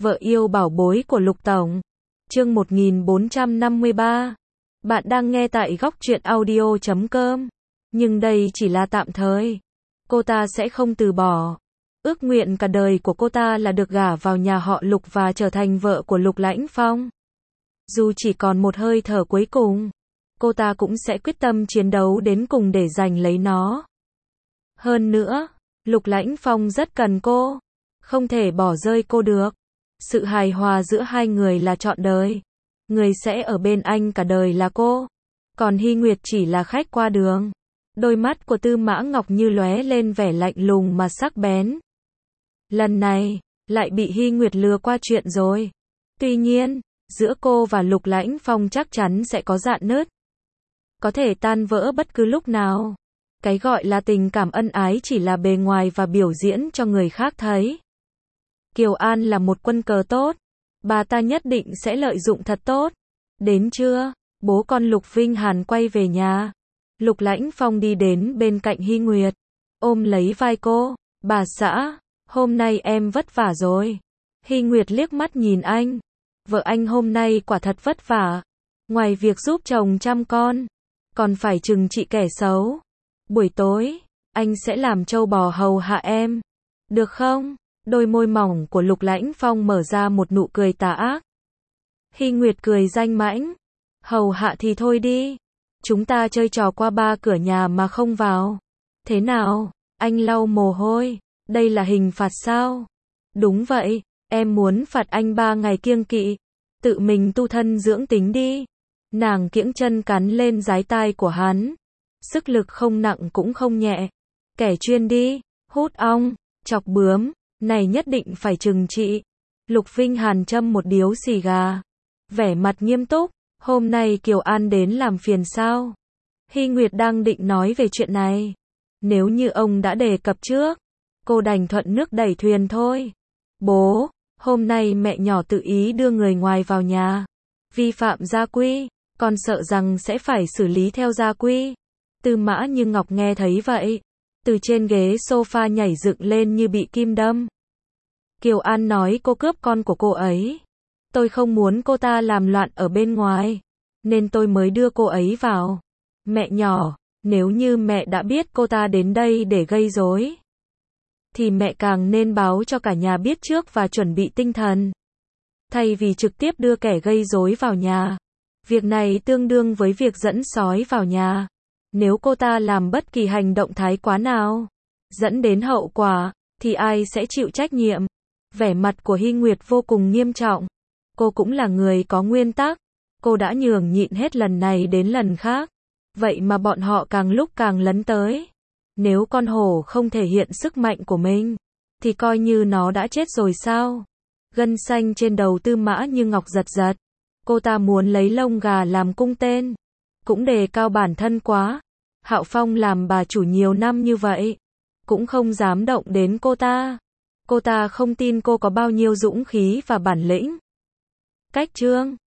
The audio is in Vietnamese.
vợ yêu bảo bối của Lục Tổng. Chương 1453. Bạn đang nghe tại góc truyện audio.com. Nhưng đây chỉ là tạm thời. Cô ta sẽ không từ bỏ. Ước nguyện cả đời của cô ta là được gả vào nhà họ Lục và trở thành vợ của Lục Lãnh Phong. Dù chỉ còn một hơi thở cuối cùng, cô ta cũng sẽ quyết tâm chiến đấu đến cùng để giành lấy nó. Hơn nữa, Lục Lãnh Phong rất cần cô, không thể bỏ rơi cô được. Sự hài hòa giữa hai người là trọn đời. Người sẽ ở bên anh cả đời là cô, còn Hy Nguyệt chỉ là khách qua đường. Đôi mắt của Tư Mã Ngọc như lóe lên vẻ lạnh lùng mà sắc bén. Lần này, lại bị Hy Nguyệt lừa qua chuyện rồi. Tuy nhiên, giữa cô và Lục Lãnh Phong chắc chắn sẽ có rạn nứt. Có thể tan vỡ bất cứ lúc nào. Cái gọi là tình cảm ân ái chỉ là bề ngoài và biểu diễn cho người khác thấy. Kiều An là một quân cờ tốt. Bà ta nhất định sẽ lợi dụng thật tốt. Đến trưa, bố con Lục Vinh Hàn quay về nhà. Lục Lãnh Phong đi đến bên cạnh Hy Nguyệt, ôm lấy vai cô. Bà xã, hôm nay em vất vả rồi. Hy Nguyệt liếc mắt nhìn anh. Vợ anh hôm nay quả thật vất vả. Ngoài việc giúp chồng chăm con, còn phải trừng trị kẻ xấu. Buổi tối, anh sẽ làm trâu bò hầu hạ em. Được không? Đôi môi mỏng của Lục Lãnh Phong mở ra một nụ cười tà ác. Hy Nguyệt cười danh mãnh. Hầu hạ thì thôi đi. Chúng ta chơi trò qua ba cửa nhà mà không vào. Thế nào? Anh lau mồ hôi. Đây là hình phạt sao? Đúng vậy, em muốn phạt anh 3 ngày kiêng kỵ. Tự mình tu thân dưỡng tính đi. Nàng kiễng chân cắn lên dái tai của hắn. Sức lực không nặng cũng không nhẹ. Kẻ chuyên đi, hút ong, chọc bướm, này nhất định phải trừng trị. Lục Vinh Hàn châm một điếu xì gà. Vẻ mặt nghiêm túc, hôm nay Kiều An đến làm phiền sao? Hy Nguyệt đang định nói về chuyện này. Nếu như ông đã đề cập trước, cô đành thuận nước đẩy thuyền thôi. Bố, hôm nay mẹ nhỏ tự ý đưa người ngoài vào nhà. Vi phạm gia quy, con sợ rằng sẽ phải xử lý theo gia quy. Tư Mã Như Ngọc nghe thấy vậy, từ trên ghế sofa nhảy dựng lên như bị kim đâm. Kiều An nói cô cướp con của cô ấy. Tôi không muốn cô ta làm loạn ở bên ngoài, nên tôi mới đưa cô ấy vào. Mẹ nhỏ, nếu như mẹ đã biết cô ta đến đây để gây rối, thì mẹ càng nên báo cho cả nhà biết trước và chuẩn bị tinh thần. Thay vì trực tiếp đưa kẻ gây rối vào nhà. Việc này tương đương với việc dẫn sói vào nhà. Nếu cô ta làm bất kỳ hành động thái quá nào, dẫn đến hậu quả, thì ai sẽ chịu trách nhiệm? Vẻ mặt của Hy Nguyệt vô cùng nghiêm trọng. Cô cũng là người có nguyên tắc. Cô đã nhường nhịn hết lần này đến lần khác. Vậy mà bọn họ càng lúc càng lấn tới. Nếu con hổ không thể hiện sức mạnh của mình, thì coi như nó đã chết rồi sao? Gân xanh trên đầu Tư Mã Như Ngọc giật giật. Cô ta muốn lấy lông gà làm cung tên. Cũng đề cao bản thân quá. Hạo Phong làm bà chủ nhiều năm như vậy, cũng không dám động đến cô ta. Cô ta không tin cô có bao nhiêu dũng khí và bản lĩnh. Cách chương